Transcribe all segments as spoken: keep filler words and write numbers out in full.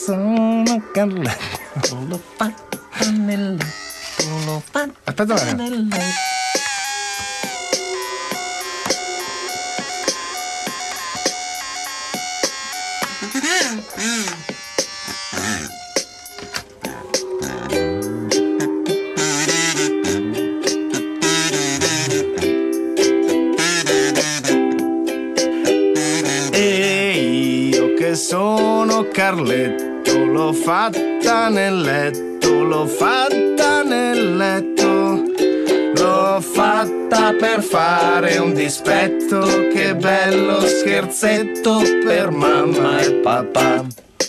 sono Carletto, l'ho fatta nel letto, l'ho fatta Aspetta, nel letto. Sono Carletto, l'ho fatta nel letto, l'ho fatta nel letto, l'ho fatta per fare un dispetto, che bello scherzetto per mamma e papà.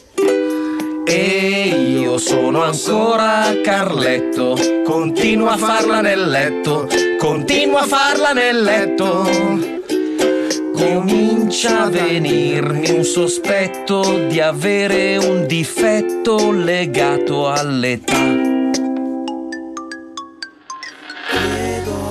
E io sono ancora Carletto, continuo a farla nel letto, continuo a farla nel letto. Comincia a venirmi un sospetto di avere un difetto legato all'età. Chiedo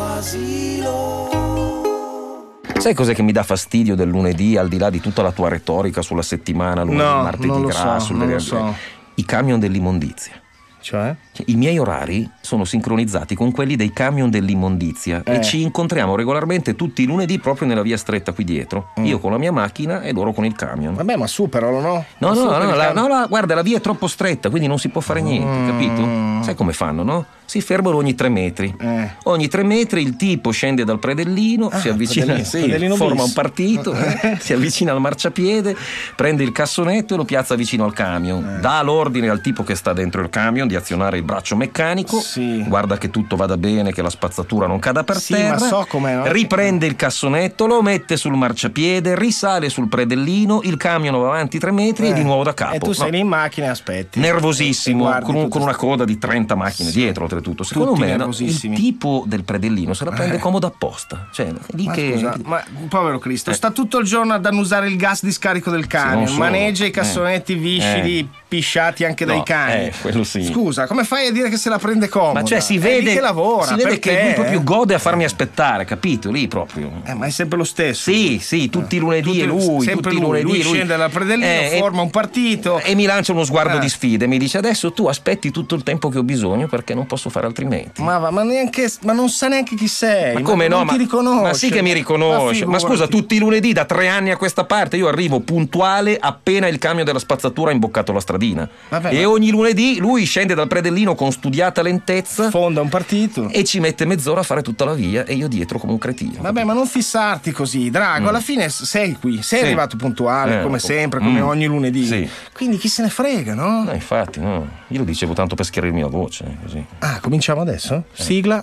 asilo. Sai cos'è che mi dà fastidio del lunedì, al di là di tutta la tua retorica sulla settimana, lunedì, no, martedì non lo grasso, so, non lo so. I camion dell'immondizia. Cioè? I miei orari sono sincronizzati con quelli dei camion dell'immondizia eh. e ci incontriamo regolarmente tutti i lunedì proprio nella via stretta qui dietro. Mm. Io con la mia macchina e loro con il camion. Vabbè, ma superalo, no? No, ma no, no, no, la, no la, guarda, la via è troppo stretta, quindi non si può fare niente, mm. capito? Sai come fanno, no? Si fermano ogni tre metri. Eh. Ogni tre metri il tipo scende dal predellino, ah, si avvicina, predellino, sì, predellino forma bis. un partito, eh, si avvicina al marciapiede, prende il cassonetto e lo piazza vicino al camion. Eh. Dà l'ordine al tipo che sta dentro il camion di azionare il braccio meccanico. Sì. Guarda che tutto vada bene, che la spazzatura non cada per sì, terra. Ma so com'è, no? Riprende il cassonetto, lo mette sul marciapiede, risale sul predellino, il camion va avanti tre metri eh. e di nuovo da capo. E tu sei no. lì in macchina e aspetti. Nervosissimo, con, un, con una sto... coda di trenta macchine sì. dietro, oltretutto. Secondo Tutti me no, il tipo del predellino se la prende eh. comodo apposta. Cioè, lì ma che... scusa, ma povero Cristo, eh. sta tutto il giorno ad annusare il gas di scarico del camion, sì, maneggia i cassonetti eh. viscidi, eh. pisciati anche dai no, cani. Eh, quello sì. Scusa, come fai a dire che se la prende comoda? Ma cioè si vede che lavora, si vede perché? che lui proprio gode a farmi aspettare, capito? Lì proprio. Eh, ma è sempre lo stesso. Sì, sì, tutti i lunedì tutti, e lui, sempre tutti i lui, lunedì lui, lui scende dal predellino, eh, forma un partito e mi lancia uno sguardo eh. di sfida e mi dice: adesso tu aspetti tutto il tempo che ho bisogno perché non posso fare altrimenti. Ma va, ma neanche ma non sa neanche chi sei. Ma come ma no? Non ma, ti riconosce. Ma sì che mi riconosce. Ma, ma scusa, tutti i lunedì da tre anni a questa parte io arrivo puntuale appena il camion della spazzatura ha imboccato la stradina. Vabbè, e ma... ogni lunedì lui scende dal predellino con studiata lentezza, fonda un partito e ci mette mezz'ora a fare tutta la via e io dietro come un cretino. Vabbè, ma non fissarti così, Drago. Mm. Alla fine sei qui, sei sì. arrivato puntuale, eh, come sempre, come mm. ogni lunedì. Sì. Quindi chi se ne frega, no? No, infatti, no. Io lo dicevo tanto per schiarirmi la voce, così. Ah, cominciamo adesso? Eh. Sigla.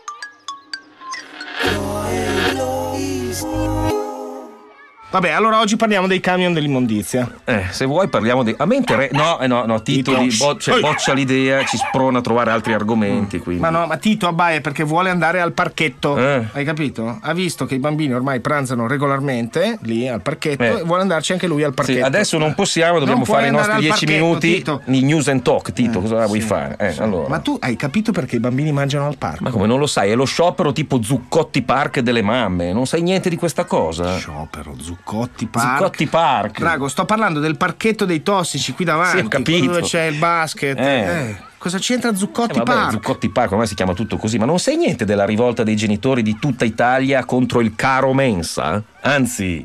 Vabbè, allora oggi parliamo dei camion dell'immondizia. Eh, se vuoi parliamo di... A me interessa... No, eh, no, no, Tito, Tito. Di bo... cioè, boccia l'idea, ci sprona a trovare altri argomenti, quindi. Ma no, ma Tito abbaia perché vuole andare al parchetto, eh. hai capito? Ha visto che i bambini ormai pranzano regolarmente lì al parchetto eh. e vuole andarci anche lui al parchetto. Sì, adesso non possiamo, dobbiamo non fare i nostri dieci minuti Tito. Di news and talk, Tito, eh, cosa sì, vuoi fare? Eh, sì. allora. Ma tu hai capito perché i bambini mangiano al parco? Ma come non lo sai? È lo sciopero tipo Zuccotti Park delle mamme, non sai niente di questa cosa? Sciopero, Zuccotti Park. Zuccotti Park. Drago, sto parlando del parchetto dei tossici qui davanti, sì, ho capito. dove c'è il basket. Eh. Eh, cosa c'entra Zuccotti eh, vabbè, Park? Zuccotti Park, ormai si chiama tutto così, ma non sai niente della rivolta dei genitori di tutta Italia contro il caro mensa? Anzi,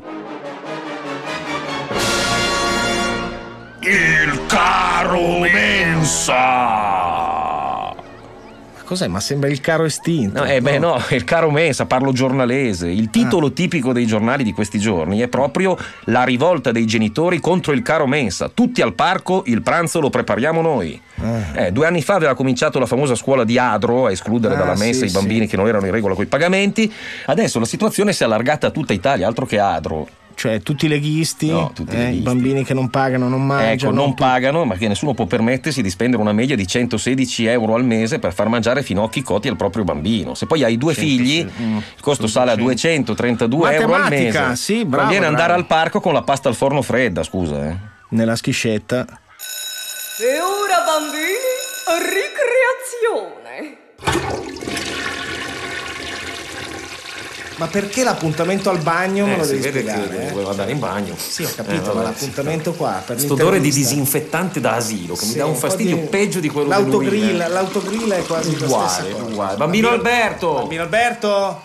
il caro mensa! Cos'è? Ma sembra il caro estinto. No, eh beh no, il caro mensa, parlo giornalese. Il titolo ah. tipico dei giornali di questi giorni è proprio la rivolta dei genitori contro il caro mensa. Tutti al parco, il pranzo lo prepariamo noi. Ah. Eh, due anni fa aveva cominciato la famosa scuola di Adro a escludere ah, dalla mensa sì, i bambini sì. che non erano in regola coi pagamenti. Adesso la situazione si è allargata a tutta Italia, altro che Adro. Cioè tutti i leghisti, no, tutti eh, leghisti. I bambini che non pagano non mangiano. Ecco, non non pagano, ma che nessuno può permettersi di spendere una media di centosedici euro al mese per far mangiare finocchi cotti al proprio bambino. Se poi hai due figli, mm, il costo sale a duecentotrentadue euro al mese. Sì, bravo, conviene bravo. andare al parco con la pasta al forno fredda, scusa. Eh. Nella schiscetta. E ora, bambini, a ricreazione. Ma perché l'appuntamento al bagno me eh, lo si devi vede spiegare? che eh? voleva andare in bagno. Sì, ho capito, eh, ma vabbè, l'appuntamento sì, qua per questo odore di l'intervista. disinfettante da asilo che Sì, mi dà un un po' fastidio di- peggio di quello di lui. L'autogrill, eh. l'autogrill è quasi la Uguale, stessa cosa. uguale. Bambino Alberto! Bambino Alberto?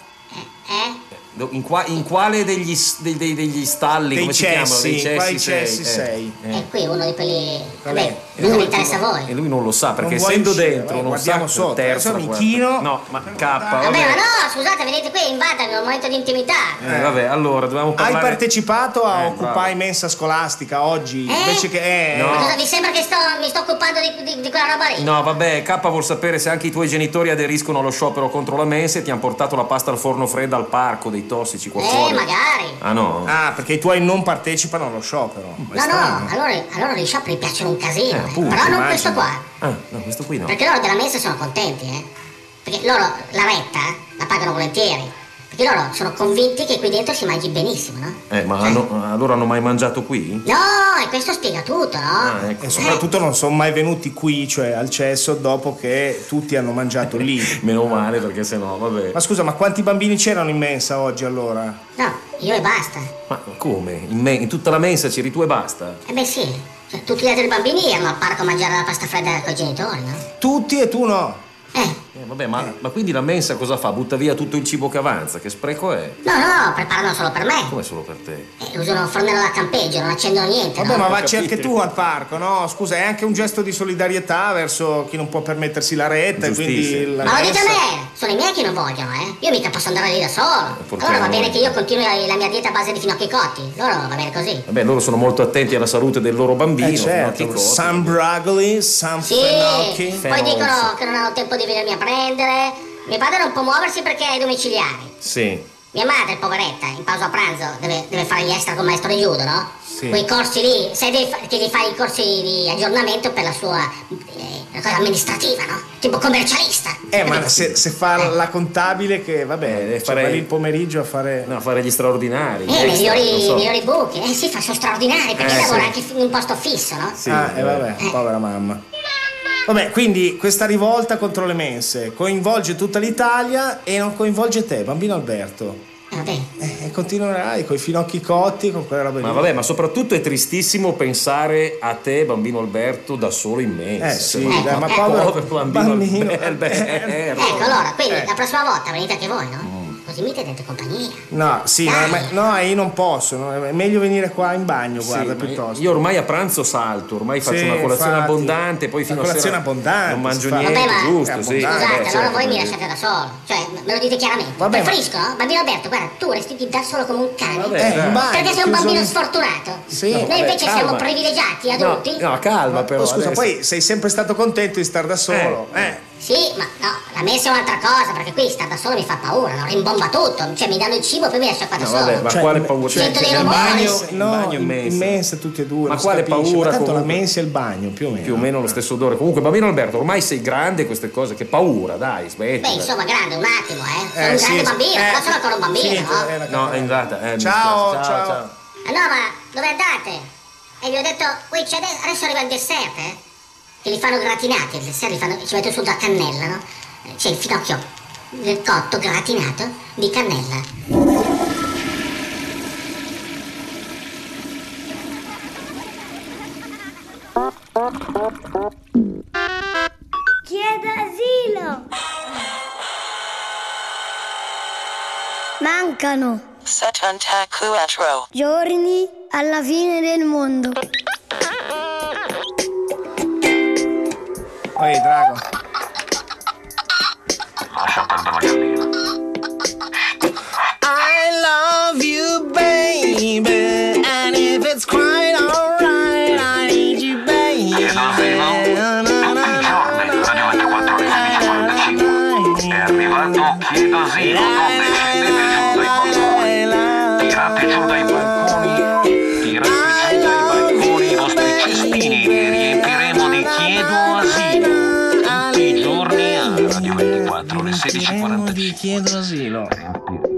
Eh? In, qua- in quale degli, s- dei- dei- degli stalli, Dei come si chiamano? cessi, Dei quali sei? cessi sei? Eh, E qui uno di quelli. Qual Vabbè, è? cosa vi interessa a E voi? lui non lo sa perché Non vuoi essendo uscire, dentro vai, non guardiamo sa sotto, terza, adesso mi quarta. chino. No, ma K, Vabbè, vabbè. ma no, scusate, venite qui, invadami, è un momento di intimità. Eh, vabbè, allora dobbiamo Hai parlare. partecipato a Eh, Occupy bravo. Mensa Scolastica oggi? Eh? Invece che... Eh, No. Ma cosa vi sembra che sto, mi sto occupando di, di- di quella roba lì? No, vabbè, K vuol sapere se anche i tuoi genitori aderiscono allo sciopero contro la mensa e ti hanno portato la pasta al forno fredda al parco dei tossici qua Eh, fuori. magari. Ah no? Ah, perché i tuoi non partecipano allo sciopero. Ma è No, strano. no, allora, allora gli scioperi piacciono un casino, Eh, eh. appunto, Però non immagino. questo qua. Ah, no, questo qui no. Perché loro della mensa sono contenti, eh. Perché loro la retta la pagano volentieri. Perché loro sono convinti che qui dentro si mangi benissimo, no? Eh, ma hanno, allora hanno mai mangiato qui? No, e questo spiega tutto, no? Ah, ecco. E soprattutto non sono mai venuti qui, cioè al cesso, dopo che tutti hanno mangiato lì. Meno male perché sennò, vabbè. Ma scusa, ma quanti bambini c'erano in mensa oggi allora? No, io e basta. Ma come? In, me- in tutta la mensa c'eri tu e basta? Eh beh sì, cioè, tutti gli altri bambini erano al parco a mangiare la pasta fredda con i genitori, no? Tutti e tu no. Eh, Eh, vabbè, ma, ma quindi la mensa cosa fa? Butta via tutto il cibo che avanza? Che spreco è? no, no, preparano solo per me. Come solo per te? Eh, usano un fornello da campeggio, non accendono niente, Vabbè, no? ma Ho vacci capito. anche tu al parco, no? Scusa, è anche un gesto di solidarietà verso chi non può permettersi la retta e quindi Giustissimo. la Ma lo dite a mensa- me, sono i miei che non vogliono, eh? Io mica posso andare lì da solo. portiamo Allora va bene noi. che io continui la mia dieta a base di finocchi cotti. Loro va bene così. Vabbè, loro sono molto attenti alla salute del loro bambino. Eh fino a certo, che cosa. some broccoli, some Sì, fenocchi. poi Fenolzi. dicono che non hanno tempo di venirmi a prendere. Mio padre non può muoversi perché è ai domiciliari. Sì. Mia madre, poveretta, in pausa pranzo deve, deve fare gli extra con il maestro di judo, no? Sì. Quei corsi lì, sai devi fa- che devi fare i corsi di aggiornamento per la sua eh, una cosa amministrativa, no? Tipo commercialista. Eh, ma se, se fa la contabile che, vabbè, Eh, deve cioè, fare- va lì il pomeriggio a fare... No, fare gli straordinari. Eh, gli extra, migliori, non so. migliori buchi. Eh sì, fa sono straordinari perché Eh, lavora sì. anche in un posto fisso, no? Sì, ah, e eh. vabbè, povera mamma. Vabbè, quindi questa rivolta contro le mense coinvolge tutta l'Italia e non coinvolge te, bambino Alberto. Eh, vabbè. Eh, e continuerai con i finocchi cotti, con quella roba lì. Ma vabbè, ma soprattutto è tristissimo pensare a te, bambino Alberto, da solo in mensa. Eh sì, Eh, dai, ma eh, povero, povero bambino, bambino. Alberto. Ecco, allora, quindi Eh. la prossima volta venite anche voi, no? Così mi tenete compagnia. No, sì, no, ma- no, io non posso, no, è meglio venire qua in bagno, Sì, guarda, ma piuttosto. io ormai a pranzo salto, ormai faccio Sì, una colazione infatti. abbondante, poi La fino a colazione sera abbondante non mangio si fa. niente, Vabbè, ma- giusto, è sì. abbondante. Scusate, eh, allora certo, voi mi perché- lasciate da solo. Cioè, me lo dite chiaramente. Vabbè, ma- Preferisco, no? Bambino Alberto, guarda, tu resti qui da solo come un cane. Vabbè, Eh, dai. in bagno, Perché sei un chiuso bambino in- sfortunato. Sì. Noi Vabbè, invece siamo calma. privilegiati, No, adulti. no, calma però. Oh, scusa, adesso. poi sei sempre stato contento di star da solo, Eh. eh. Sì, ma no, la messa è un'altra cosa, perché qui stare da solo mi fa paura, no? Rimbomba tutto. Cioè, mi danno il cibo e poi mi lascio qua da No, solo. vabbè, ma Cioè, quale paura? Sento dei in rumori. bagno, Sì. in No, bagno e in, in mensa. in mensa tutti e due. Ma non si quale capisce. paura Ma tanto comunque? la mensa e il bagno, più o meno. Più o meno lo stesso odore. Comunque, bambino Alberto, ormai sei grande queste cose, che paura, dai, smetti. Beh, insomma, grande, un attimo, eh. Sono Eh, un sì, grande bambino, eh, però sono ancora un bambino, sì, no? eh, la No, è andata. Eh, mi Ciao, spiace. ciao. Ah no, ma dove andate? E vi ho detto, poi c'è adesso, adesso arriva il dessert, eh? Che li fanno gratinati, il dessert li fanno, ci metto su da cannella, no? Eh, C'è il finocchio del cotto gratinato di cannella. Chiedo asilo! Mancano settantaquattro giorni alla fine del mondo. Ehi, Drago. Lascia perdere la gallina. I love you, baby. And if it's quite alright, I need you, baby. Chiedo asilo. Tutti i giorni, Radio ventiquattro alle sedici e quarantacinque. È arrivato Chiedo asilo, donne scendete giù dai balconi. Tirate giù dai balconi. Tirate giù dai balconi i vostri cestini. Li riempiremo di Chiedo asilo. Tutti i giorni a Radio ventiquattro alle sedici e quarantacinque. Chiedo asilo.